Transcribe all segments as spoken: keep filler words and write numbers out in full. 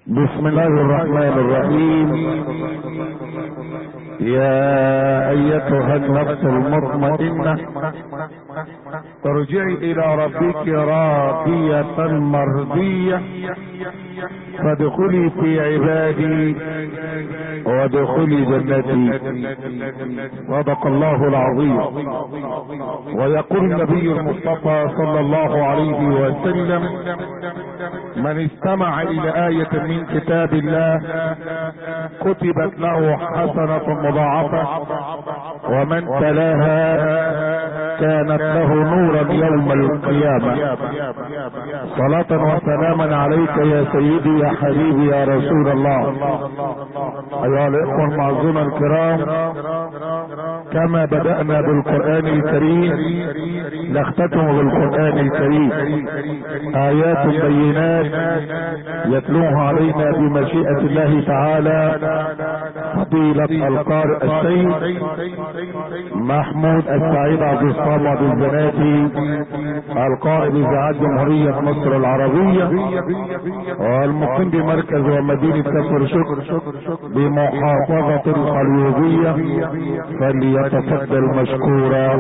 بسم الله الرحمن الرحيم. يا ايتها النفس المطمئنة ارجعي الى ربك راضية مرضية فادخلي في عبادي وادخلي جنتي. صدق الله العظيم. ويقول النبي المصطفى صلى الله عليه وسلم: من استمع الى آية من كتاب الله كتبت له حسنة مضاعفة، ومن تلاها كانت له نورا يوم القيامة. صلاة وسلاما عليك يا سيدي يا حبيبي يا رسول الله. ايها الاخوة المعزون الكرام، كما بدأنا بالقرآن الكريم نختتم بالقرآن الكريم. آيات بينات يتلوها علينا بمشيئة الله تعالى فضيلة القارئ السيد محمود السعيد عبد الصمد الزناتي، القائد إذاعة جمهورية مصر العربية والمقيم بمركز ومدينة كفر شكر بمحافظة القليوبية، فليتفضل مشكورا.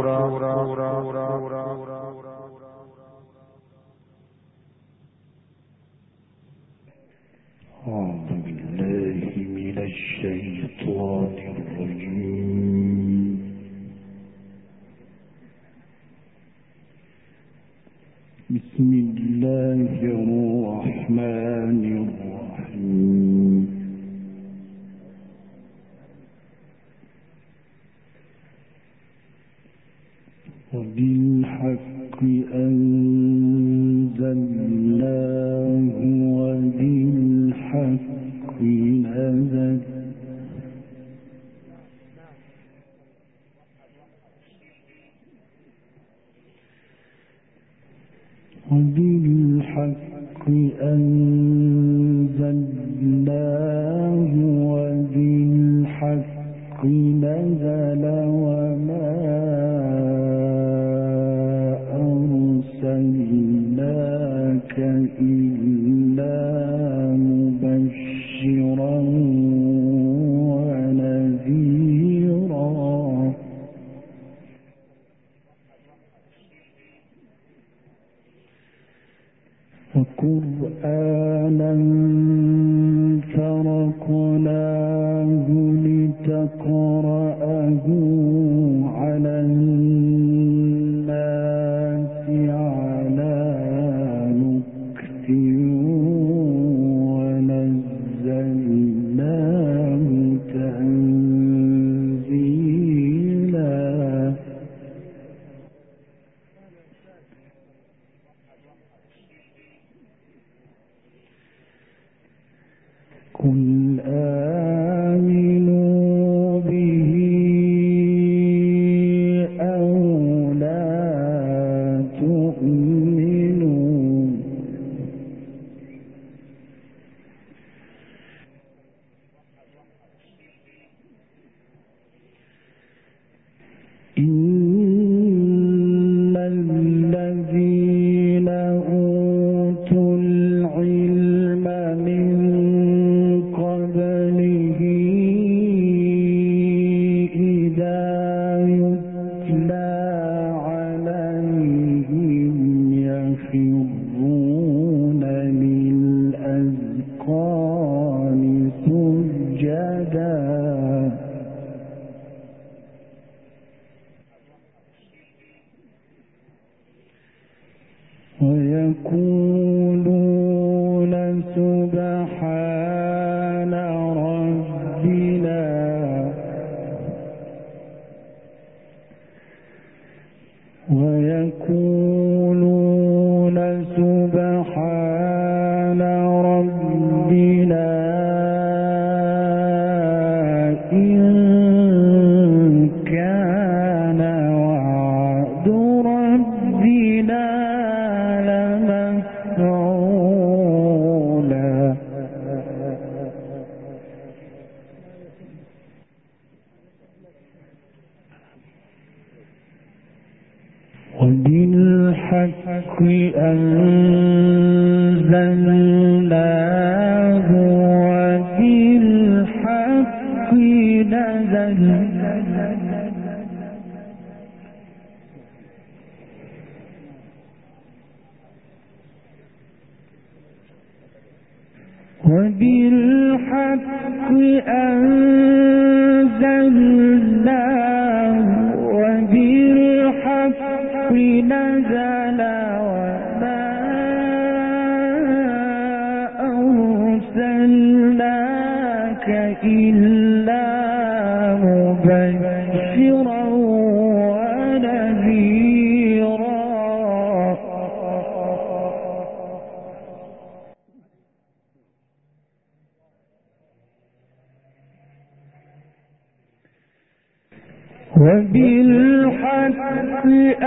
أعوذ بالله من الشيطان الرجيم. بسم الله الرحمن الرحيم. وبالحق أنزلناه وبالحق نزل وبالحق أنزلناه وبالحق نزل وما أرسلناك إلا مبشرا ونذيرا. وقرآنا فرقناه لتقرأه على الناس على مكث ونزلناه تنزيلا. قل آمنوا به أو لا تؤمنوا، إن الذين أوتوا العلم من قبله إذا يتلى عليهم يخرون للأذقان سجدا ويقولون سبحان ربنا ويقولون سبحان ربنا إن كان وعد ربنا لمفعولا. وبالحق أنزلناه وبالحق أنزلناه وبالحق نزل وما أرسلناك إلا مبشرا ونذيرا. وبالحق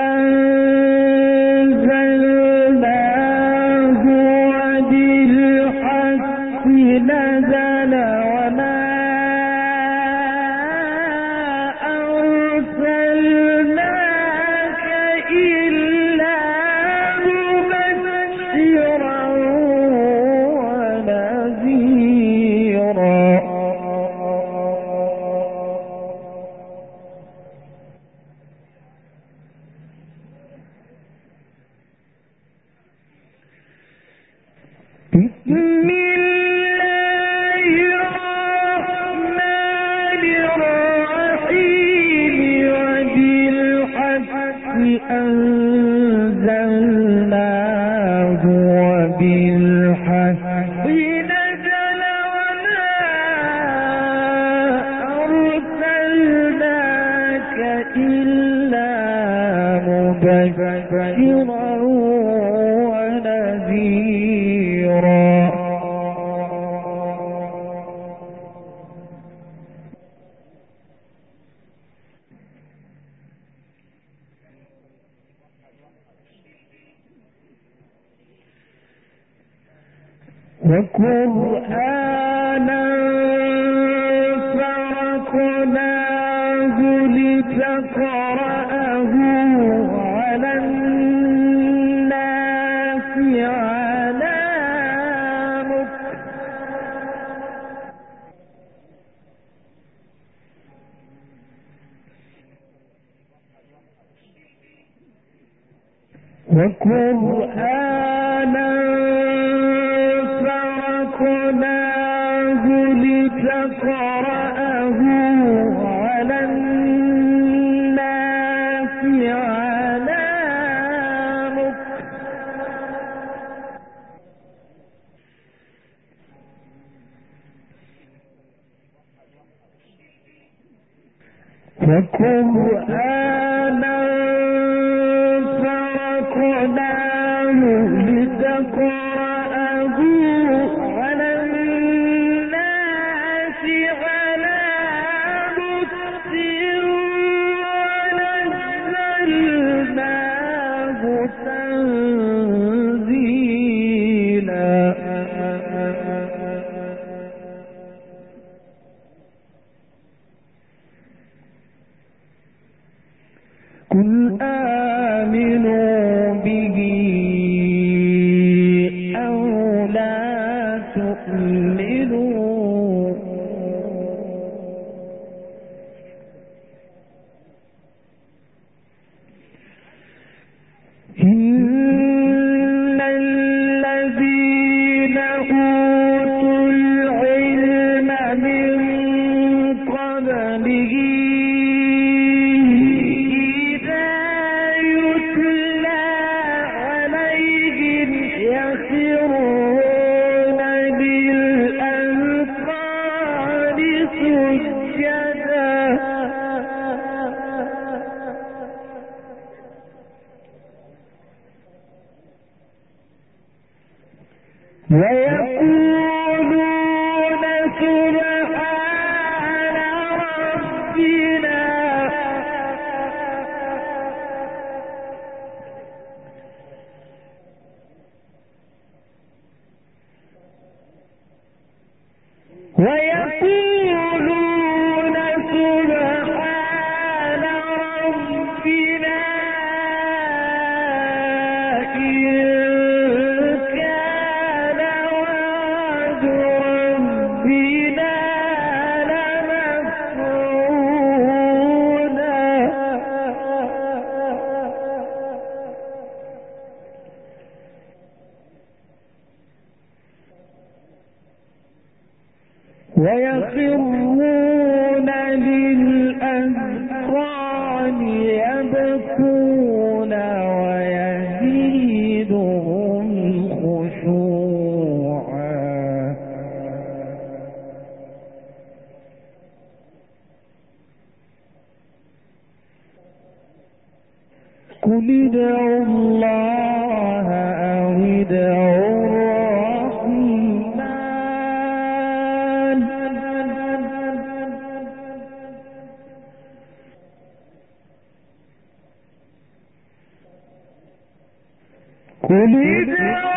أنزلناه وبالحق نزل وما أرسلناك إلا مبشرا ونذيرا. بسم الله الرحمن الرحيم. وبالحق أنزلناه وبالحق نزل وما أرسلناك إلا مبشرا ونذيرا. وقرآنا فرقناه لتقرأه على الناس على مكث. وقرآنا فرقناه لتقرأه على الناس على مكث. وقرآنا فرقناه لتقرأه على الناس على مكث ونزلناه تنزيلا. قل آمنوا به أو لا تؤمنوا إن الذين أوتوا العلم من قبله يخرون بالأذقان سجدا ويقولون سبحان ربنا ويقولون سبحان ربنا إن كان وعد ربنا لمفعولا. ويخرون للأذقان يبكون ويزيدهم خشوعا. قل ادعوا الله أو ادعوا الرحمن قل ادعوا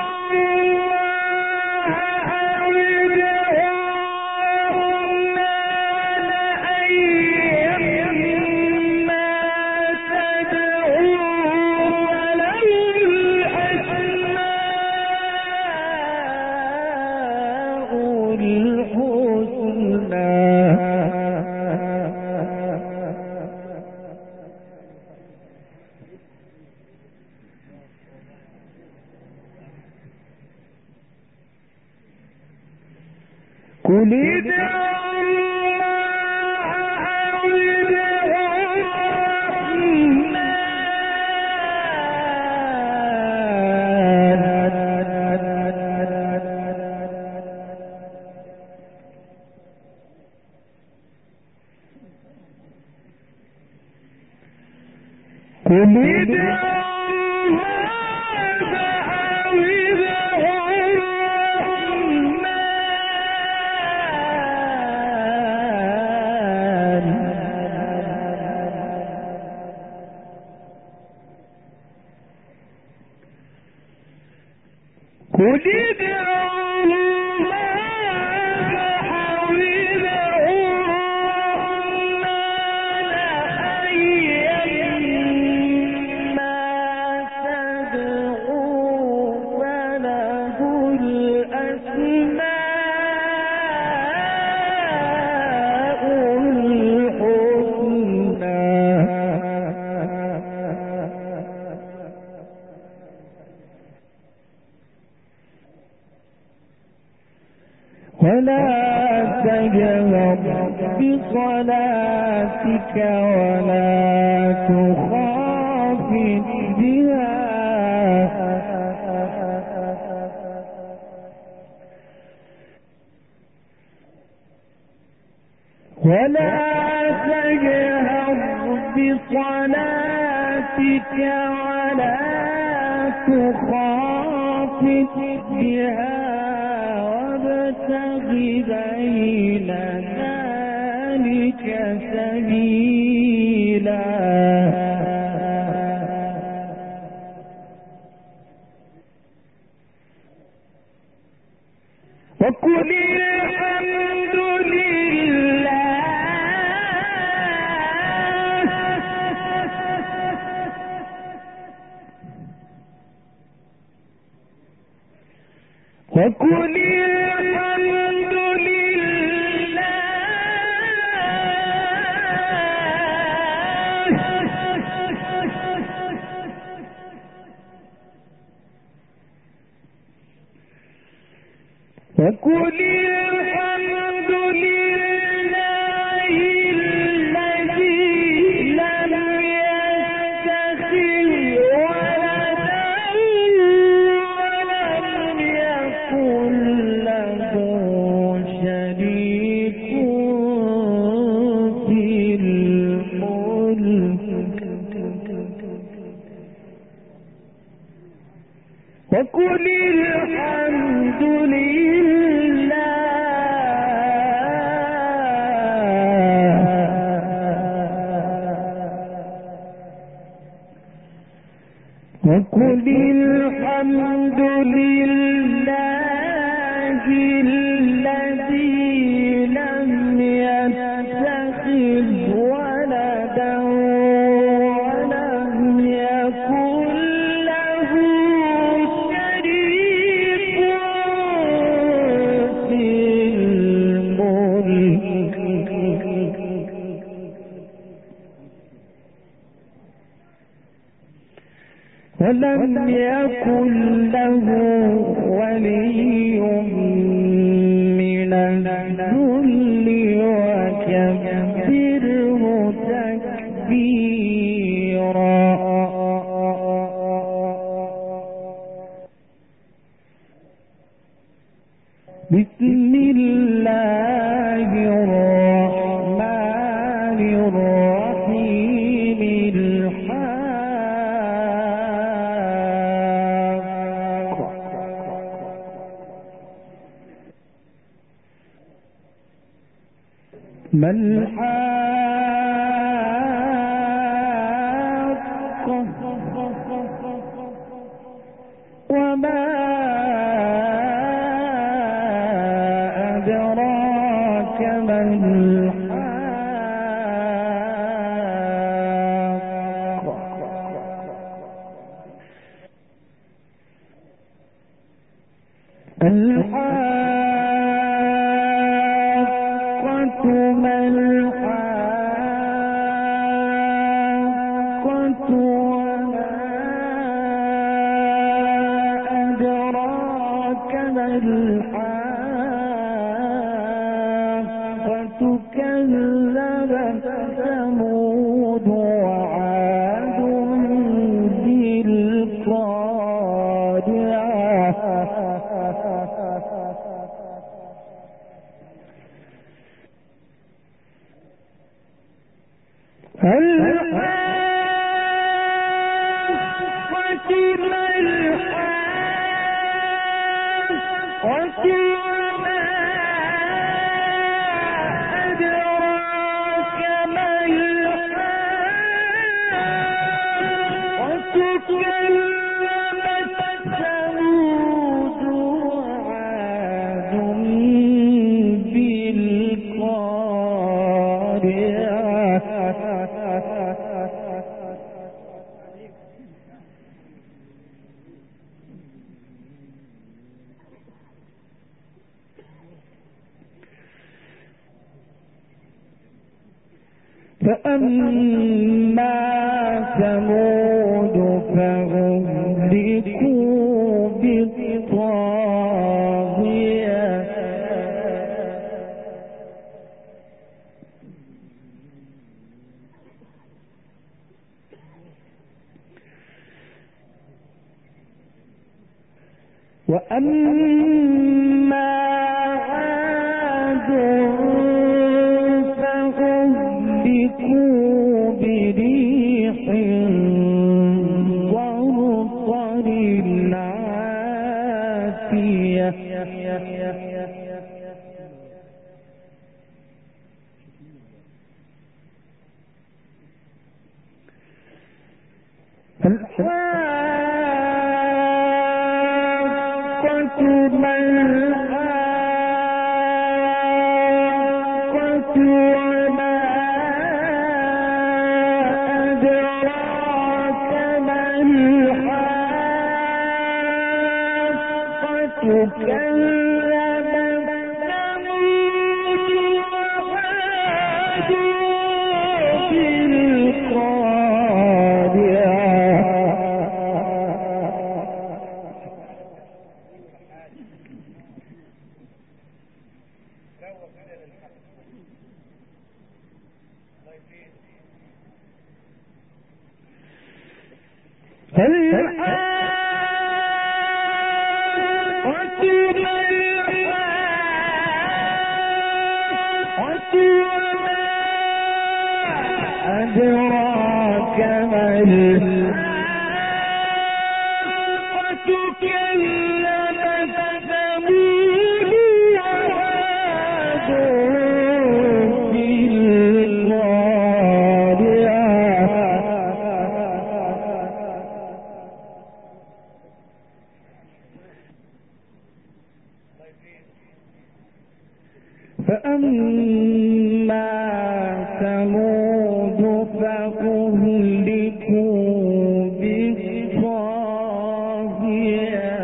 قل ادعوا الله أو ادعوا الرحمن قل ادعوا قل ادعوا الله أو ادعوا الرحمن أيما تدعوا فله الأسماء الحسنى ولا تجهر بصلاتك ولا تخافت بها ولا تجهر بصلاتك ولا تخافت بها وابتغ بين ذلك سبيلا وقل الحمد لله وقل الحمد لله وقل الحمد لله الذي لم يتخذ ولدا ولم يكن له شريك في الملك وقل الحمد لله وقل الحمد لله الذي لم يتخذ ولدا ولم يكن له شريك في الملك ولم يكن له ولي من من الذل وكبره تكبيرا. بسم الله الرحمن الرحيم. الحاقة ما الحاقة وما أدراك ما الحاقة. الحاقة ما الحاقة وما أدراك ما الحاقة. كذبت ثمود وعاد بالقارعة. الحاقة ما الحاقة وما أدراك ما الحاقة. كذبت ثمود وعاد فأما ثمود فأهلكوا بالطاغية. وأما عاد فأهلكوا بريح صرصر عاتية. الحاقة ما الحاقة وما أدراك ما الحاقة. كذبت ثمود وعاد أدراك ما الحاقة. كذبت ثمود وعاد بالقارعة. فأما ثمود فأهلكوا بالطاغية.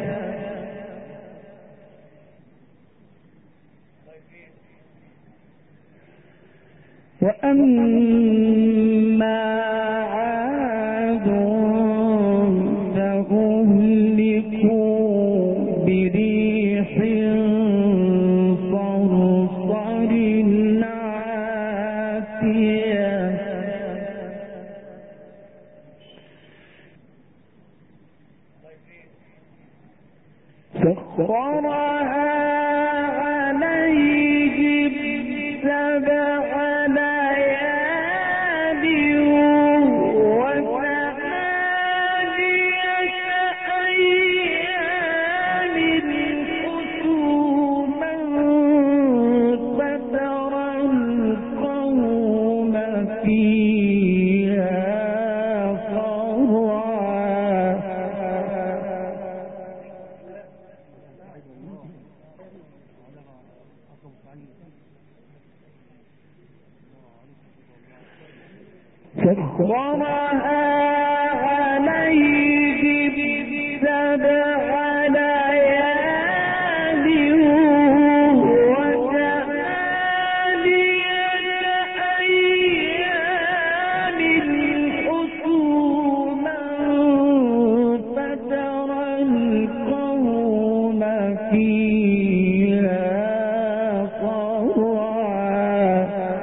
وأما عاد فأهلكوا بريح سخرها عليهم سبع ليال وثمانية أيام حسوما فترى القوم فيها صرعا سخرها عليهم سبع ليال وثمانية أيام حسوما فترى القوم فيها صرعا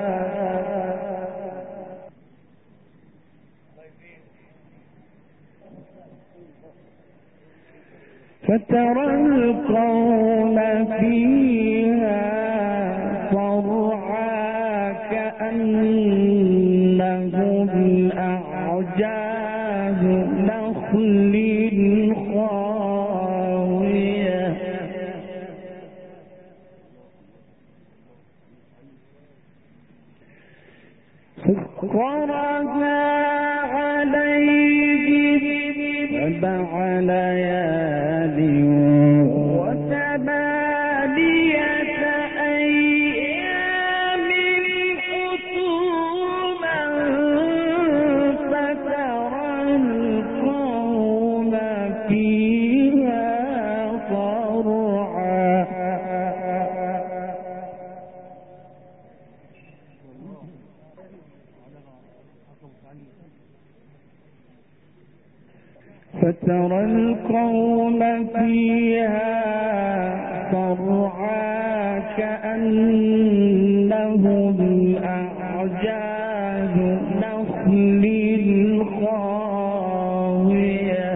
فترى القوم فيها صرعا كأنهم أعجاز نخل خاوية سخرها عليهم سبع ليال وثمانية أيام حسوما فترى القوم فيها صرعا فترى القوم فيها صرعا كأنهم أعجاز نخل خاوية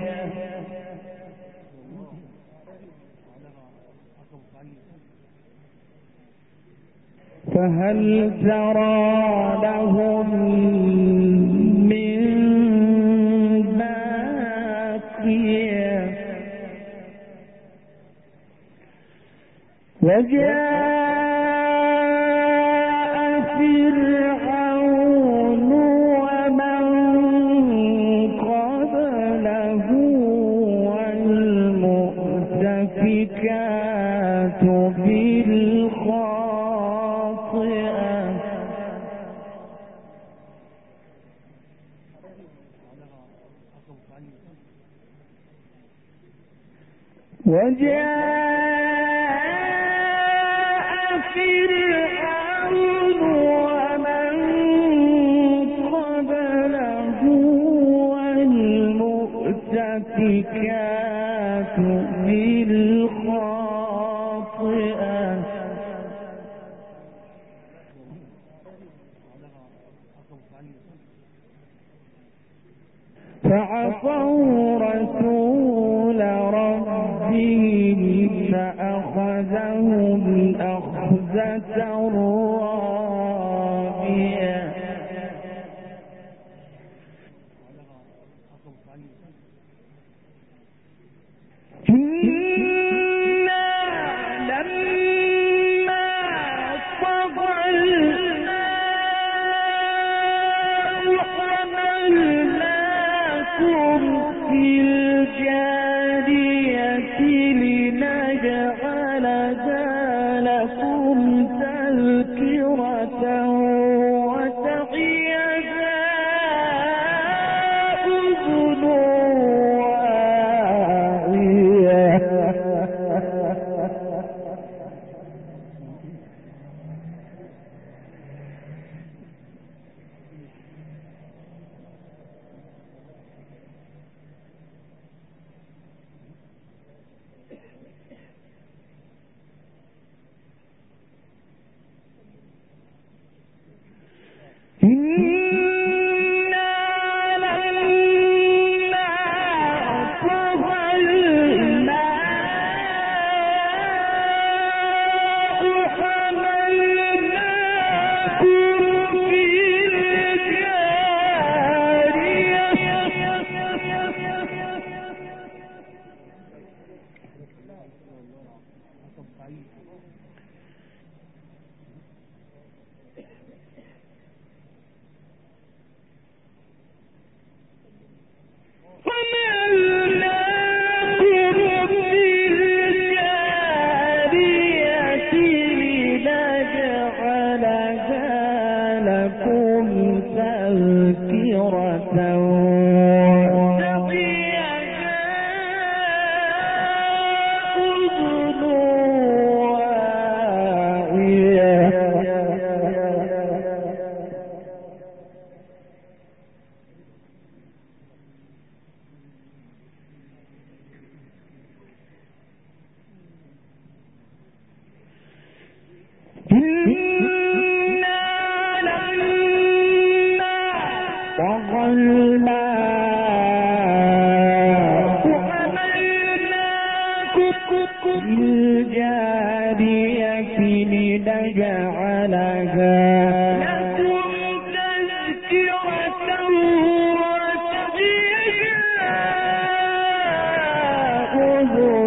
فهل ترى لهم من وجاء فرعون ومن قبله والمؤتفكات بالخاطئة وجاء فرعون ومن قبله والمؤتفكات بالخاطئة فعصوا رسول ربهم فأخذهم أخذة رابية إنا لما طغى الماء حملناكم في الجارية لنجعلها لكم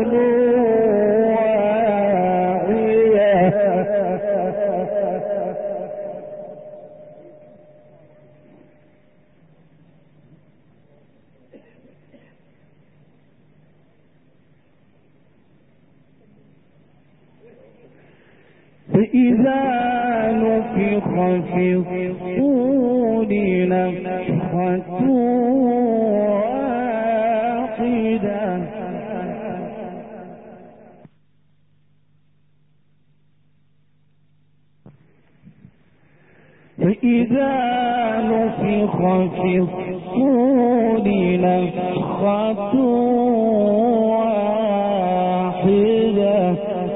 فإذا نفخ في الصور نفخة واحدة فإذا نفخ في الصور نفخة واحدة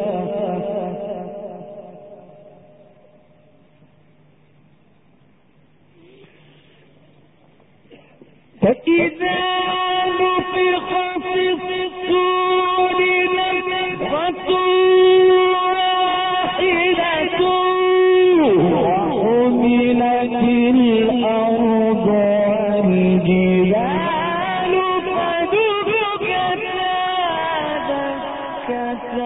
فإذا نفخ في الصور نفخة واحدة وحملت الأرض والجبال فدكتا دكة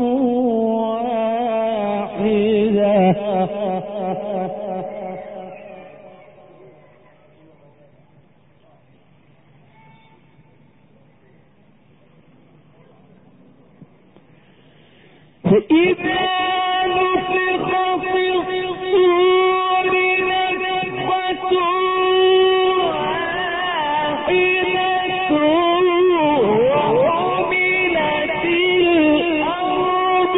واحدة فإذا نفخ في الصور نفخة واحدة وحملت الأرض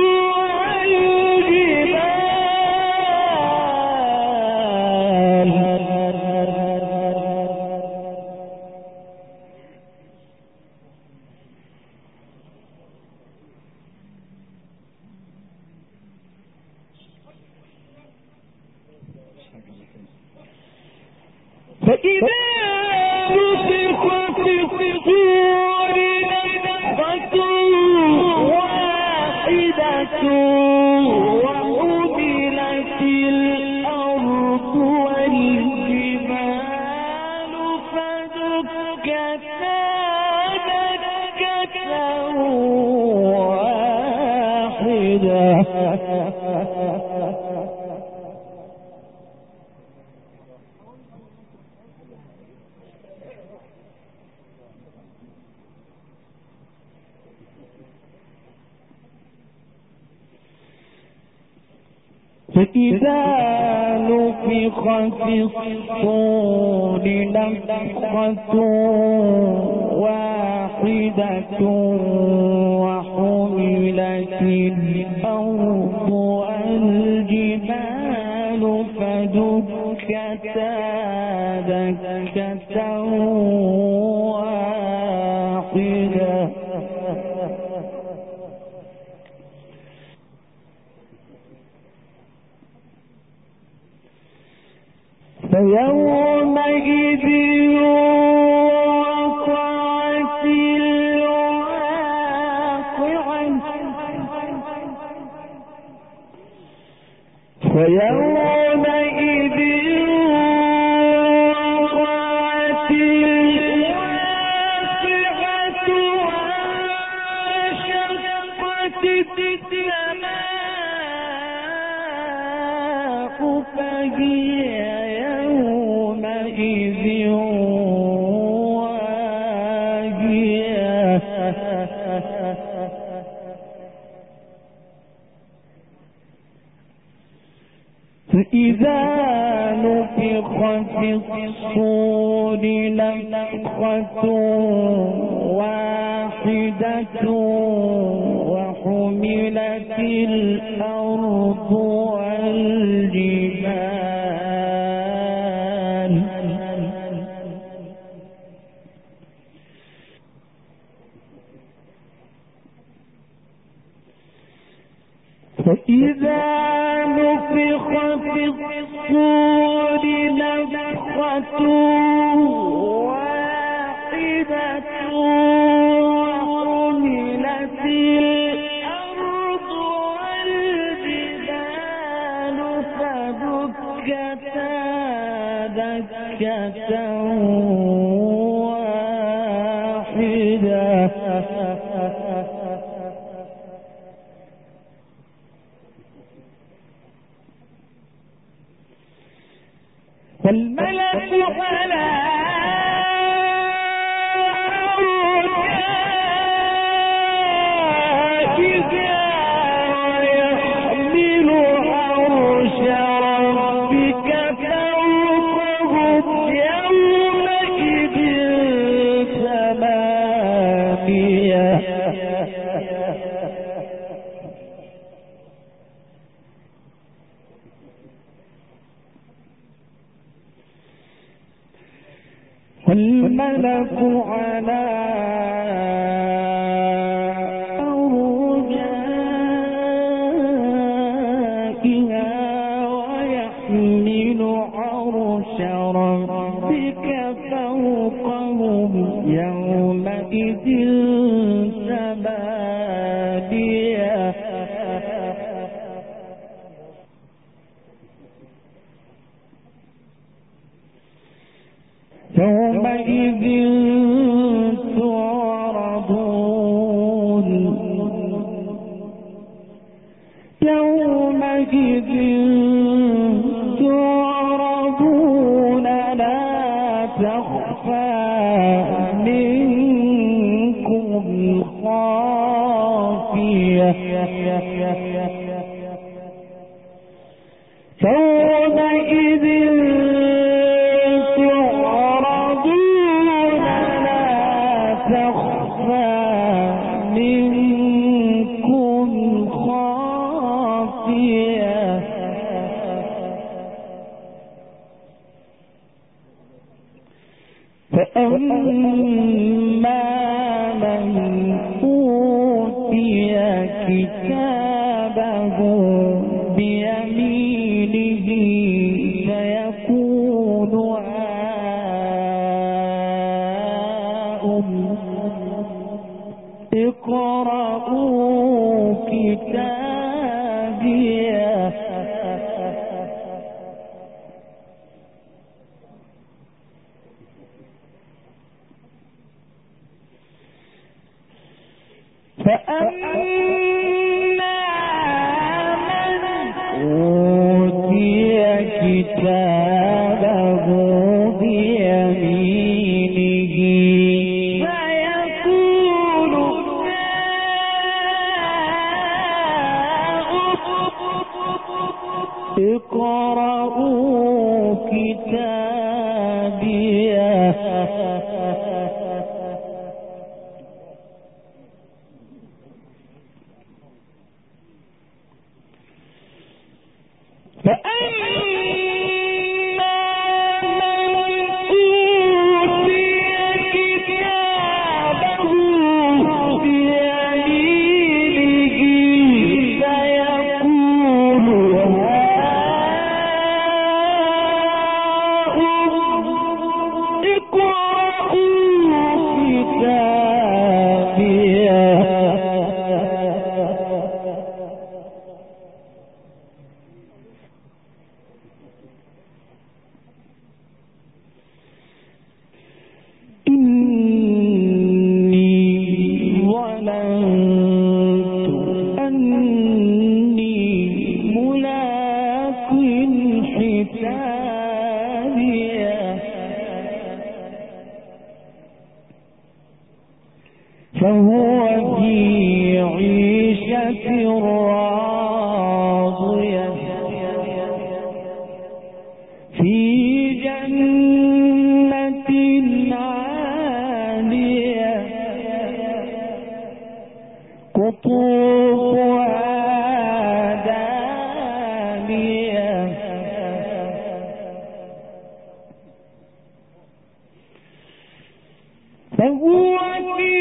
فإذا نفخ في الصور نفخة واحدة وحملت الأرض والجبال فدكتا دكة واحدة فإذا نفخ في الصور نفخة واحدة وحملت الأرض والجبال فدكتا دكة واحدة فيومئذ وقعت الواقعة فيومئذ وقعت الواقعة وانشقت السماء فهي يومئذ واهية فإذا نفخ في الصور نفخة واحدة وحملت الأرض والجبال فإذا نفخ في الصور نفخة واحدة وحملت الأرض والجبال فدكتا دكة واحدة والملك على أرجائها ويحمل عرش ربك فوقهم يومئذ ثمانية يومئذ تعرضون يومئذ تعرضون لا تخفى منكم خافية يومئذ فأما من أوتي كتابه بيمينه فيقول هاؤم اقرءوا كتابيه فأما من أوتي كتابه بيمينه فيقول اقرءوا كتابيه فأما من أوتي كتابه بيمينه فيقول هاؤم اقرءوا كتابيه فهو في عيشة راضية في جنة عالية قطوفها دانية فهو في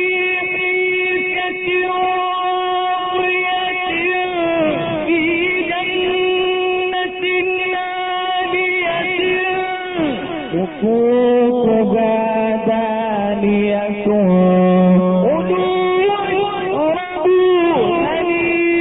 قطوفها دانية كلوا واشربوا هنيئا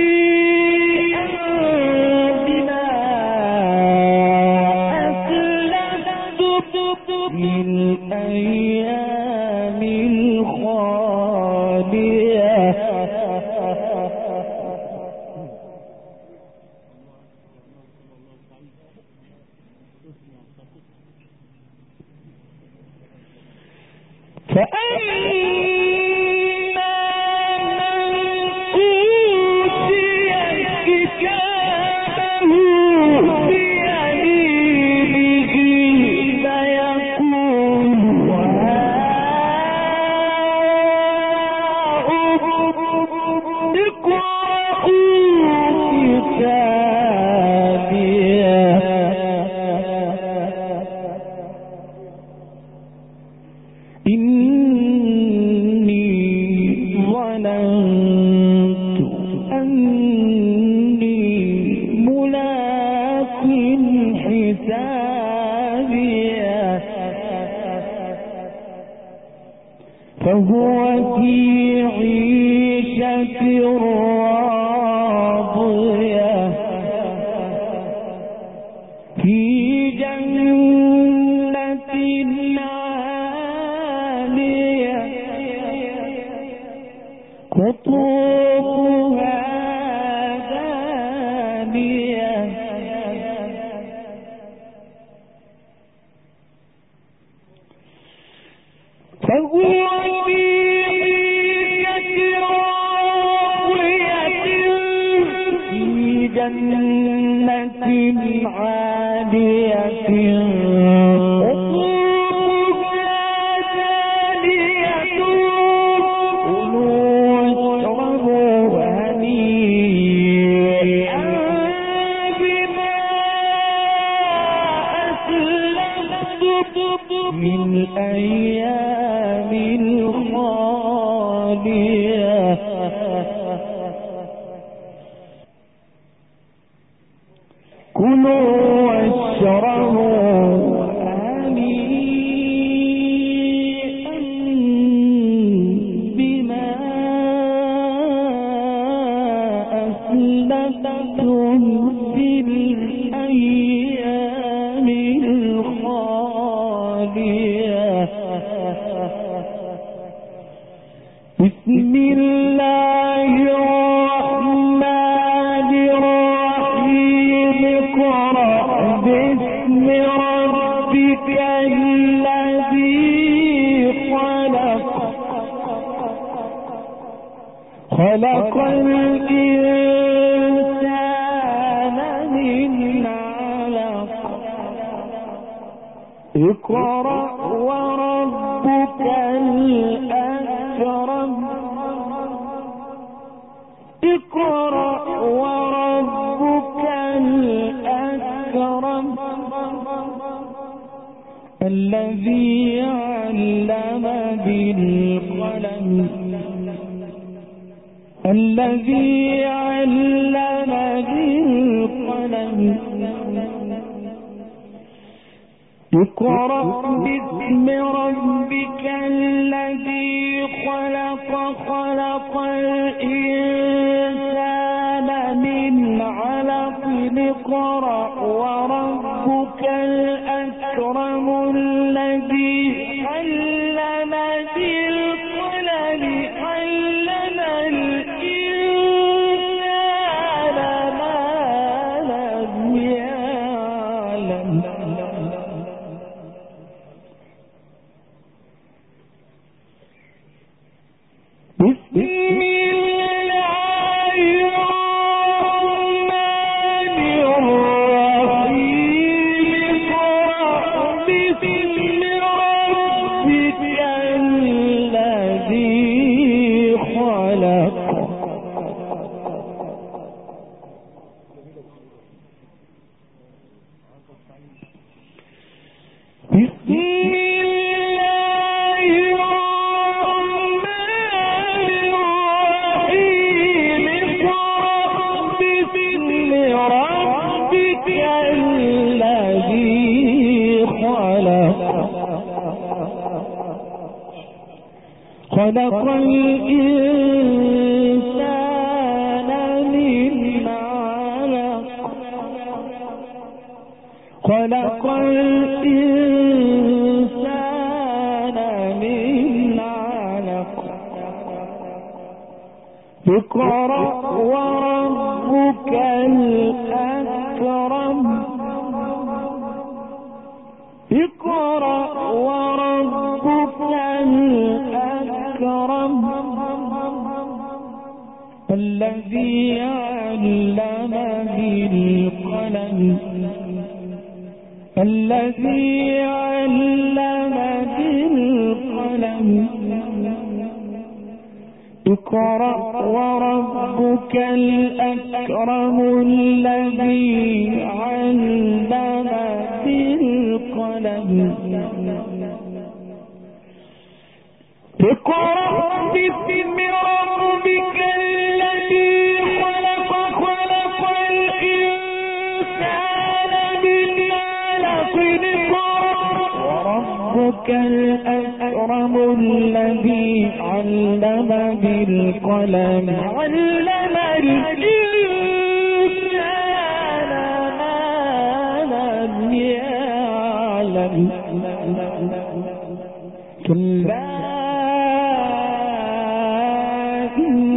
قطوفها دانية فهو في عيشة راضية في جنة عالية من الأيام الخالية كلوا واشربوا هنيئا بما أسلفتم في الأيام الخالية بسم الله الرحمن الرحيم اقرأ باسم ربك الذي خلق خلق الإنسان من علق اقرأ وربك الأكرم اقرأ وربك الأكرم الذي علم بالقلم الذي علم بالقلم اقرأ باسم ربك الذي خلق خلق الإنسان من علق اقرأ وربك الأكرم الذي علم بالقلم علم الإنسان ما لم يعلم بسم الله الرحمن الرحيم اقرأ باسم ربك الذي خلق بسم خلق الإنسان من علق خلق الإنسان من علق اقرأ وربك الأكرم اقرأ وربك الأكرم الذي علم بالقلم الذي علم بالقلم اقرأ وربك الأكرم الذي علم بالقلم اقرأ باسم ربك الذي خلق خلق الإنسان من علق وربك الأكرم الذي علم بالقلم علم الإنسان ما لم يعلم كلا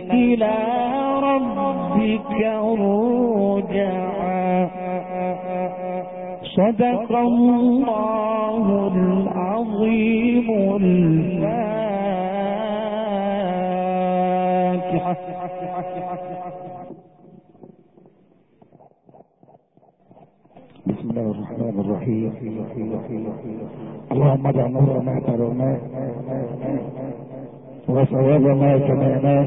إلى ربك الرجعى. صدق الله العظيم. الفاتحة. بسم الله الرحمن الرحيم. اللهم اجعل نور ما ترونه وثواب ما سمعناه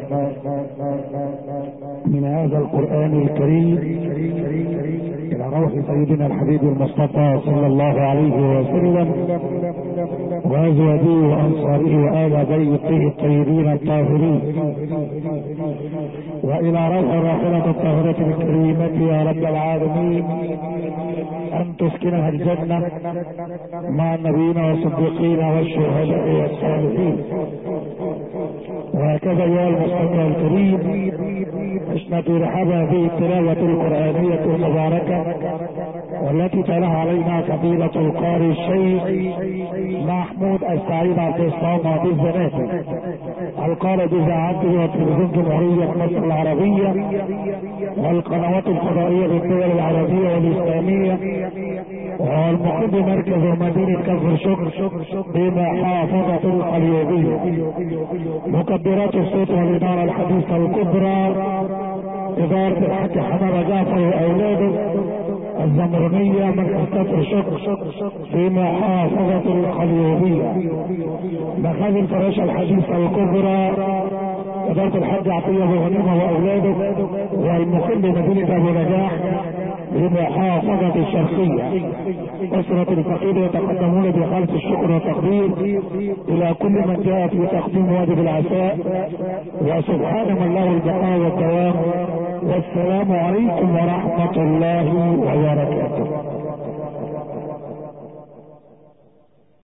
من هذا القرآن الكريم إلى روح سيدنا الحبيب المصطفى صلى الله عليه وسلم وأزواجه وأنصاره وآل بيته الطيبين الطاهرين، وإلى روح الراحلة الطاهرة الكريمة يا رب العالمين أن تسكنها الجنة مع النبيين والصديقين والشهداء والصالحين. وهكذا أيها المستمع الكريم نشمت رحابا في التلاوة القرآنية المباركة والتي تلاها علينا فضيلة القارئ الشيخ محمود السعيد عبد الصمد بالزناتي، القارئ بإذاعته وتلفزيون جمهورية مصر العربية والقنوات الفضائية بالدول العربية والإسلامية، والمقيم بمركز ومدينة كفر شكر بمحافظة القليوبية. مكبرات الصوت والإدارة الحديثة الكبرى إدارة الحاج حمد جعفر وأولاده الزمرنية مركز كفر شكر في محافظة القليوبية. مخازن الفراشة الحديثة الكبرى إدارة الحاج عطية غنيمة وأولاده والمقيم بمدينة أبو نجاح بمحافظة الشرقية. أسرة الفقير يتقدمون بخالص الشكر والتقدير إلى كل من جاء في تقديم واجب العشاء، وسبحان من له البقاء والدوام. والسلام عليكم ورحمة الله وبركاته.